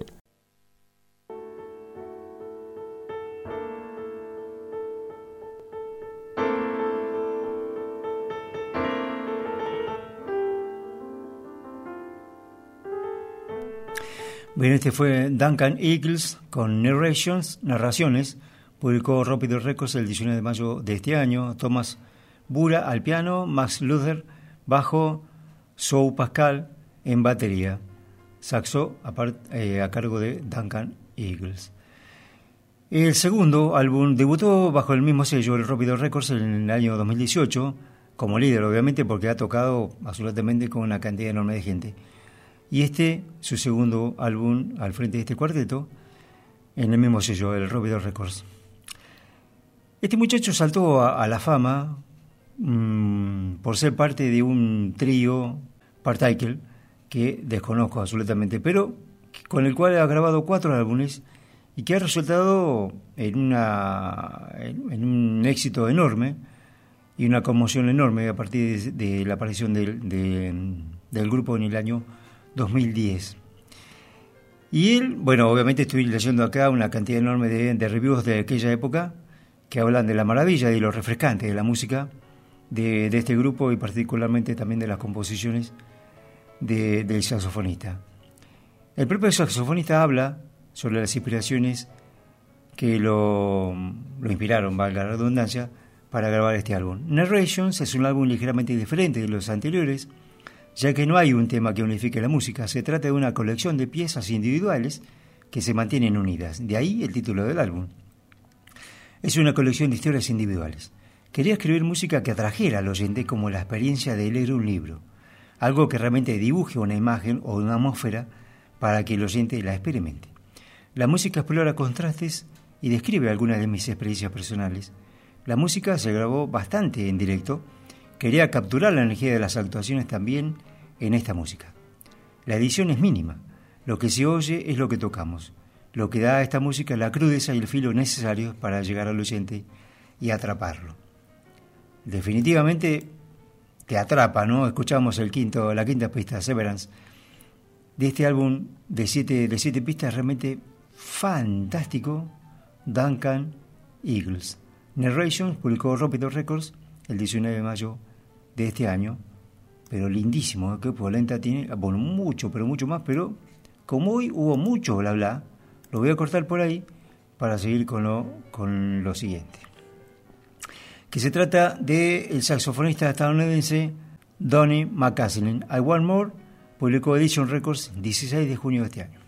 Bien, este fue Duncan Eagles con Narrations, Narraciones. Publicó Rópido Records el diecinueve de mayo de este año. Thomas Bura al piano, Max Luther bajo, Sou Pascal en batería. Saxo a, part, eh, a cargo de Duncan Eagles. El segundo álbum debutó bajo el mismo sello, el Rópido Records, en el año dos mil dieciocho, como líder, obviamente, porque ha tocado absolutamente con una cantidad enorme de gente. Y este, su segundo álbum al frente de este cuarteto, en el mismo sello, el Rópido Records. Este muchacho saltó a, a la fama mmm, por ser parte de un trío, Particle, que desconozco absolutamente, pero con el cual ha grabado cuatro álbumes y que ha resultado en, una, en, en un éxito enorme y una conmoción enorme a partir de, de la aparición del, de, del grupo en el año dos mil diez. Y él, bueno, obviamente estoy leyendo acá una cantidad enorme de, de reviews de aquella época que hablan de la maravilla y lo refrescante de la música de, de este grupo y particularmente también de las composiciones de, del saxofonista. El propio saxofonista habla sobre las inspiraciones que lo, lo inspiraron, valga la redundancia, para grabar este álbum. Narrations es un álbum ligeramente diferente de los anteriores, ya que no hay un tema que unifique la música. Se trata de una colección de piezas individuales que se mantienen unidas. De ahí el título del álbum. Es una colección de historias individuales. Quería escribir música que atrajera al oyente como la experiencia de leer un libro. Algo que realmente dibuje una imagen o una atmósfera para que el oyente la experimente. La música explora contrastes y describe algunas de mis experiencias personales. La música se grabó bastante en directo. Quería capturar la energía de las actuaciones también en esta música. La edición es mínima. Lo que se oye es lo que tocamos. Lo que da a esta música la crudeza y el filo necesarios para llegar al oyente y atraparlo. Definitivamente te atrapa, ¿no? Escuchamos el quinto, la quinta pista, Severance, de este álbum de siete, de siete pistas realmente fantástico, Duncan Eagles. Narrations publicó Rópido Records el diecinueve de mayo de este año, pero lindísimo, que polenta tiene, bueno, mucho, pero mucho más, pero como hoy hubo mucho bla bla, lo voy a cortar por ahí para seguir con lo, con lo siguiente. Que se trata del saxofonista estadounidense Donny McCaslin. I Want More, publicó Edition Records dieciséis de junio de este año.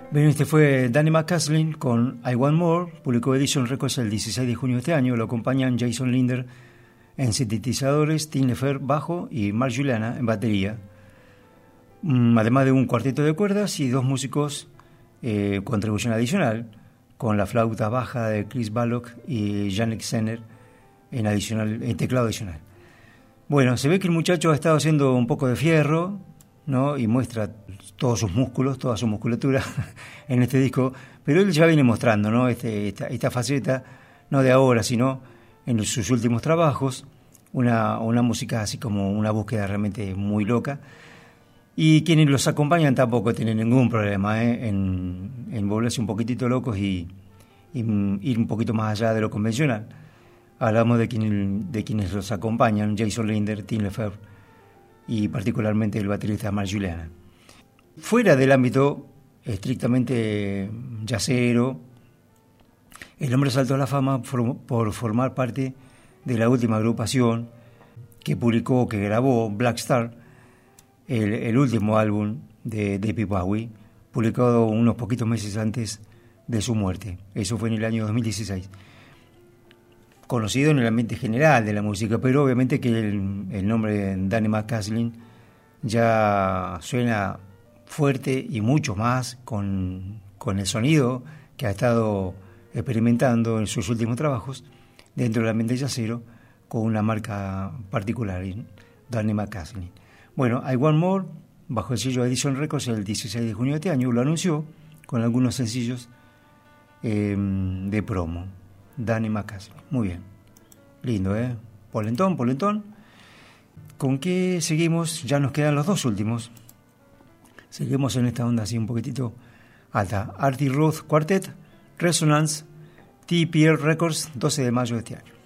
Bien, este fue Danny McCaslin con I Want More, publicó Edison Records el dieciséis de junio de este año. Lo acompañan Jason Linder en sintetizadores, Tim Lefebvre bajo y Mark Juliana en batería, además de un cuarteto de cuerdas y dos músicos eh, contribución adicional, con la flauta baja de Chris Ballock y Yannick Senner en, adicional, en teclado adicional. Bueno, se ve que el muchacho ha estado haciendo un poco de fierro, ¿no? Y muestra todos sus músculos, toda su musculatura en este disco, pero él ya viene mostrando, ¿no? este, esta, esta faceta, no de ahora, sino en sus últimos trabajos, una, una música así como una búsqueda realmente muy loca. Y quienes los acompañan tampoco tienen ningún problema ¿eh? en, en volverse un poquitito locos y, y ir un poquito más allá de lo convencional. Hablamos de, quien, de quienes los acompañan, Jason Linder, Tim Lefebvre y particularmente el baterista Mark Juliana. Fuera del ámbito estrictamente jazzero, el hombre saltó a la fama por, por formar parte de la última agrupación que publicó, que grabó Black Star, el, el último álbum de David Bowie, publicado unos poquitos meses antes de su muerte. Eso fue en el año dos mil dieciséis. Conocido en el ambiente general de la música, pero obviamente que el, el nombre de Danny McCaslin ya suena fuerte y mucho más con, con el sonido que ha estado experimentando en sus últimos trabajos dentro del ambiente jazzero con una marca particular, Danny McCaslin. Bueno, I Want More, bajo el sello Edison Records el dieciséis de junio de este año, lo anunció con algunos sencillos eh, de promo. Danny McCaslin, muy bien, lindo, ¿eh? Polentón, polentón. ¿Con qué seguimos? Ya nos quedan los dos últimos. Seguimos en esta onda así un poquitito alta. Artie Ruth Quartet, Resonance, T P R Records, doce de mayo de este año.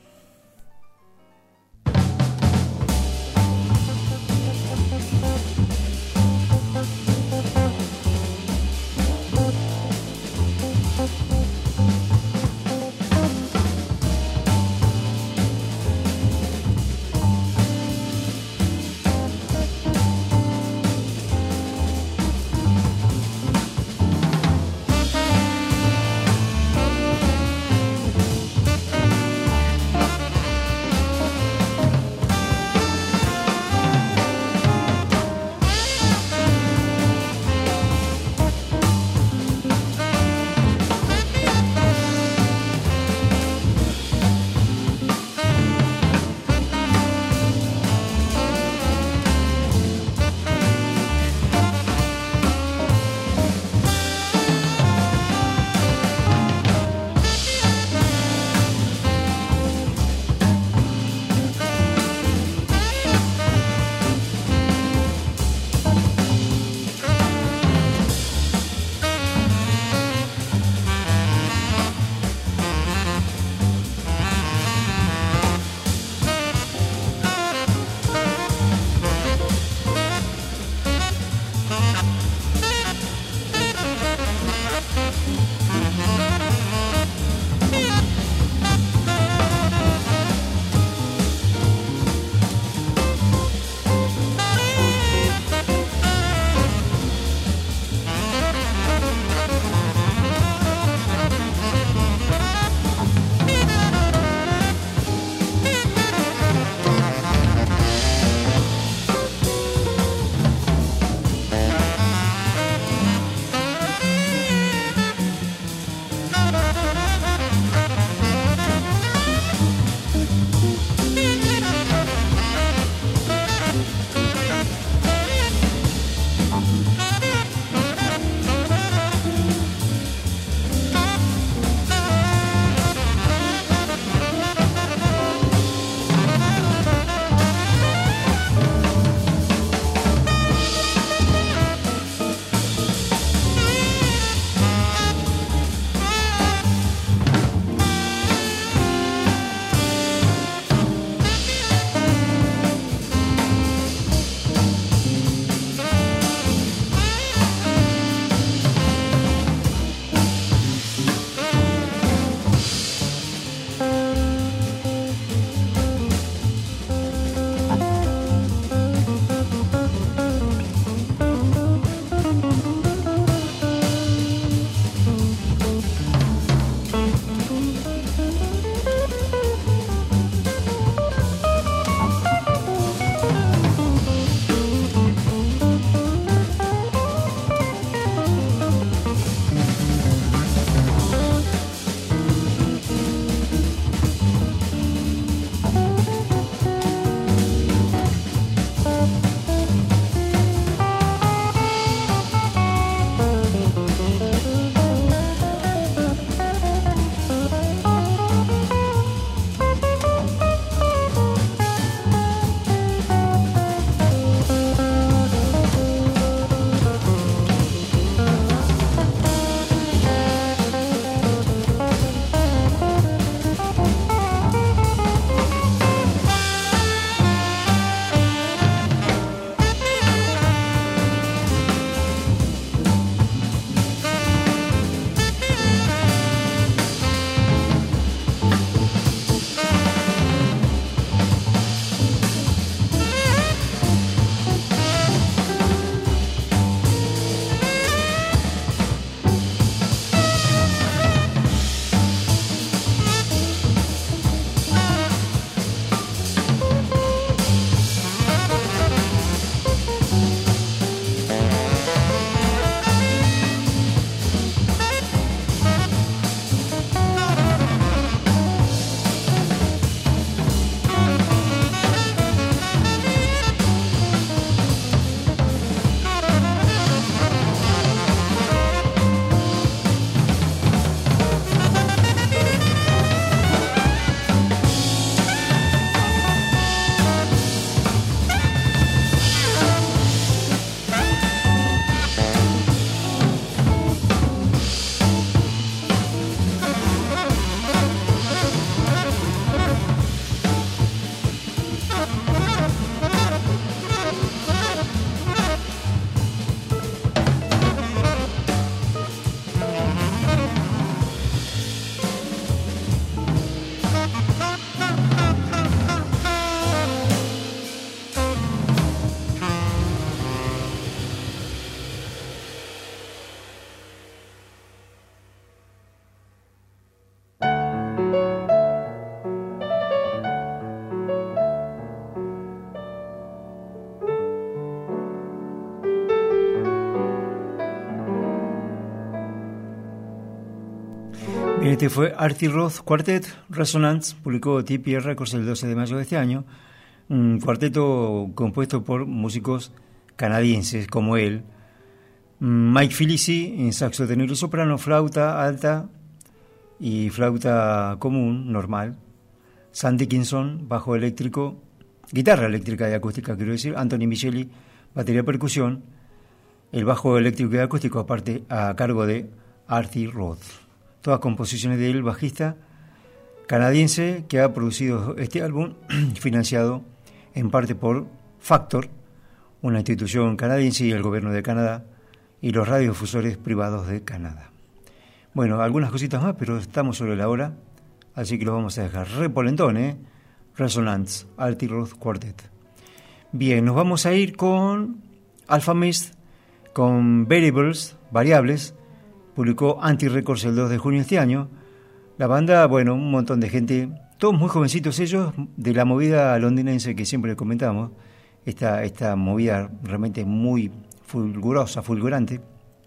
Este fue Artie Roth Quartet. Resonance publicó T P R Records el doce de mayo de este año. Un cuarteto compuesto por músicos canadienses como él. Mike Filici en saxo tenor y soprano, flauta alta y flauta común, normal. Sam Dickinson, bajo eléctrico, guitarra eléctrica y acústica, quiero decir. Anthony Micheli, batería percusión. El bajo eléctrico y acústico aparte a cargo de Artie Roth. Todas composiciones del bajista canadiense que ha producido este álbum, financiado en parte por Factor, una institución canadiense, y el gobierno de Canadá y los radiodifusores privados de Canadá. Bueno, algunas cositas más, pero estamos sobre la hora, así que lo vamos a dejar repolentón, ¿eh? Resonance, Artie Roth Quartet. Bien, nos vamos a ir con Alpha Mist, con Variables, variables. Publicó Anti Records el dos de junio de este año. La banda, bueno, un montón de gente, todos muy jovencitos ellos, de la movida londinense que siempre comentamos, esta, esta movida realmente muy fulgurosa, fulgurante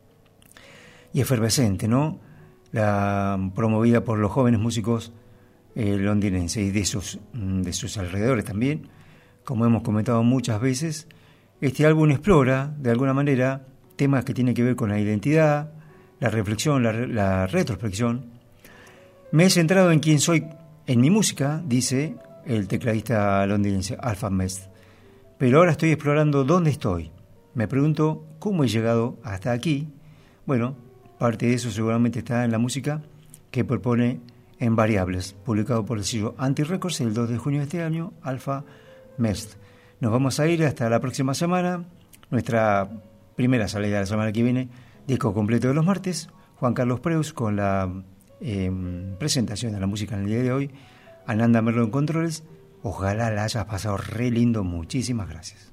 y efervescente, ¿no? La promovida por los jóvenes músicos eh, londinenses y de sus, de sus alrededores también. Como hemos comentado muchas veces, este álbum explora, de alguna manera, temas que tienen que ver con la identidad, la reflexión, la, la retrospección. Me he centrado en quién soy en mi música, dice el tecladista londinense Alpha Mist. Pero ahora estoy explorando dónde estoy. Me pregunto cómo he llegado hasta aquí. Bueno, parte de eso seguramente está en la música que propone en Variables, publicado por el sello Anti Records el dos de junio de este año, Alpha Mist. Nos vamos a ir hasta la próxima semana. Nuestra primera salida de la semana que viene, disco completo de los martes, Juan Carlos Preus con la eh, presentación de la música en el día de hoy, Ananda Merlo en controles. Ojalá la hayas pasado re lindo, muchísimas gracias.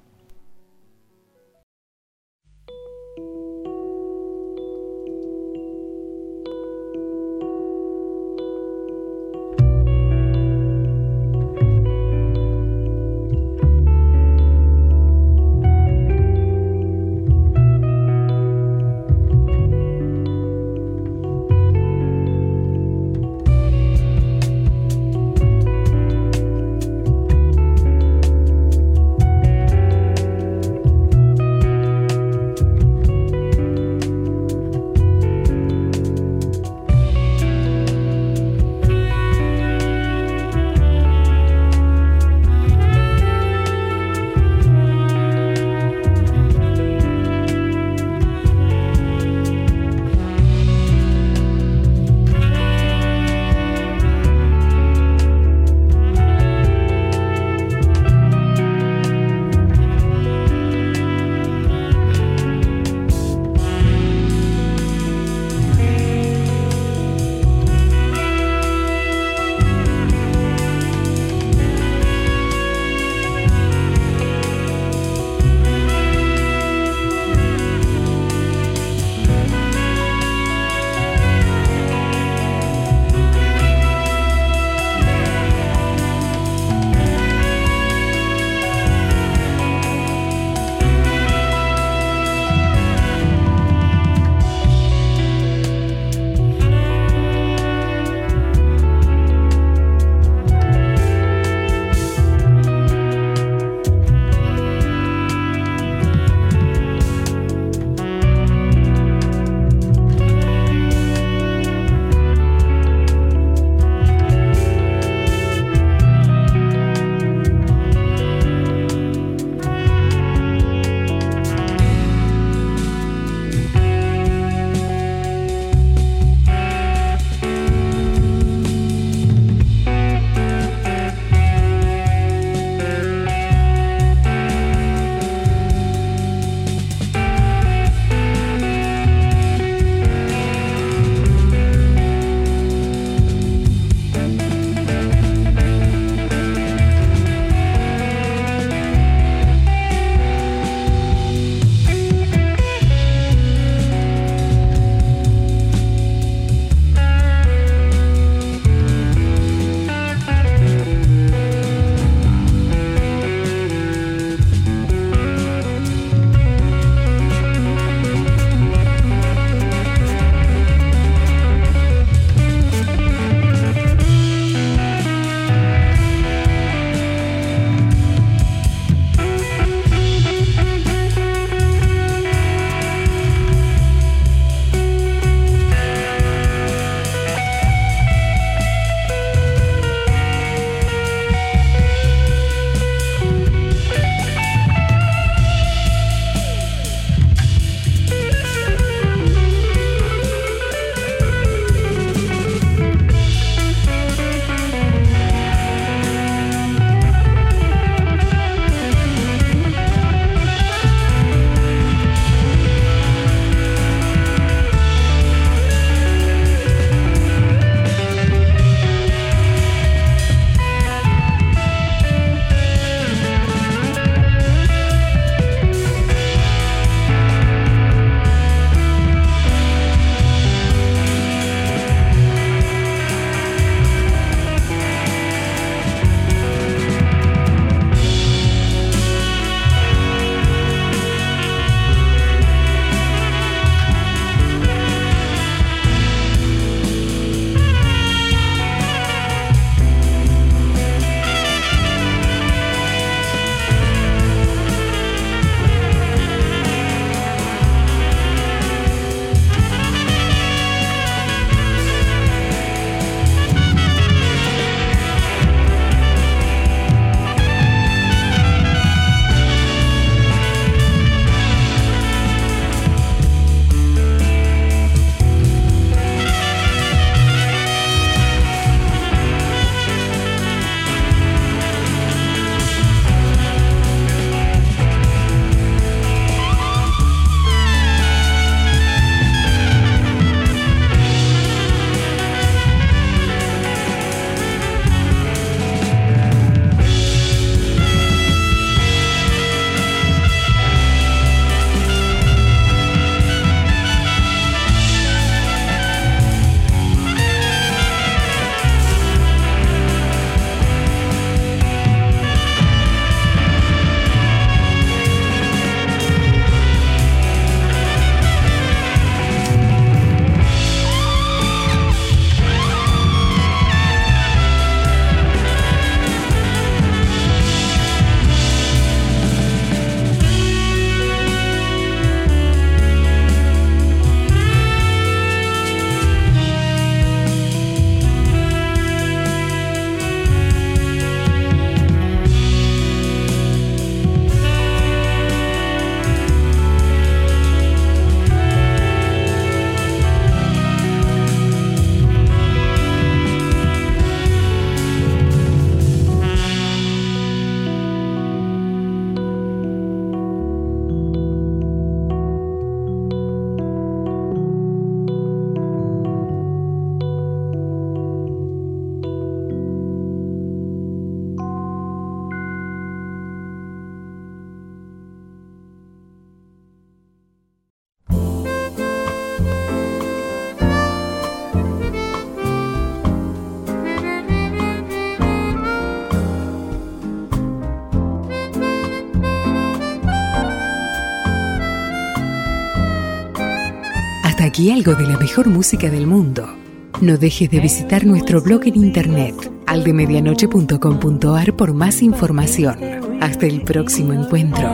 Hasta aquí algo de la mejor música del mundo. No dejes de visitar nuestro blog en internet, aldemedianoche punto com punto ar, por más información. Hasta el próximo encuentro.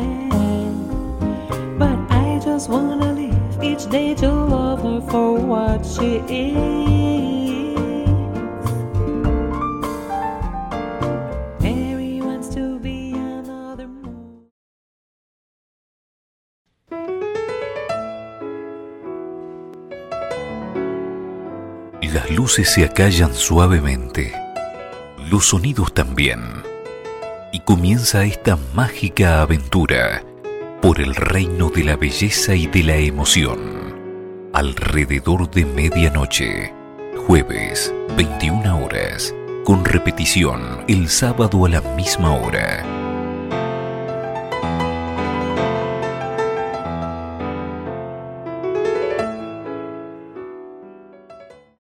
But I just wanna live each day to love her for what she is. Mary wants to be another moon. Las luces se acallan suavemente, los sonidos también, y comienza esta mágica aventura por el reino de la belleza y de la emoción. Alrededor de medianoche, jueves, veintiuna horas, con repetición el sábado a la misma hora.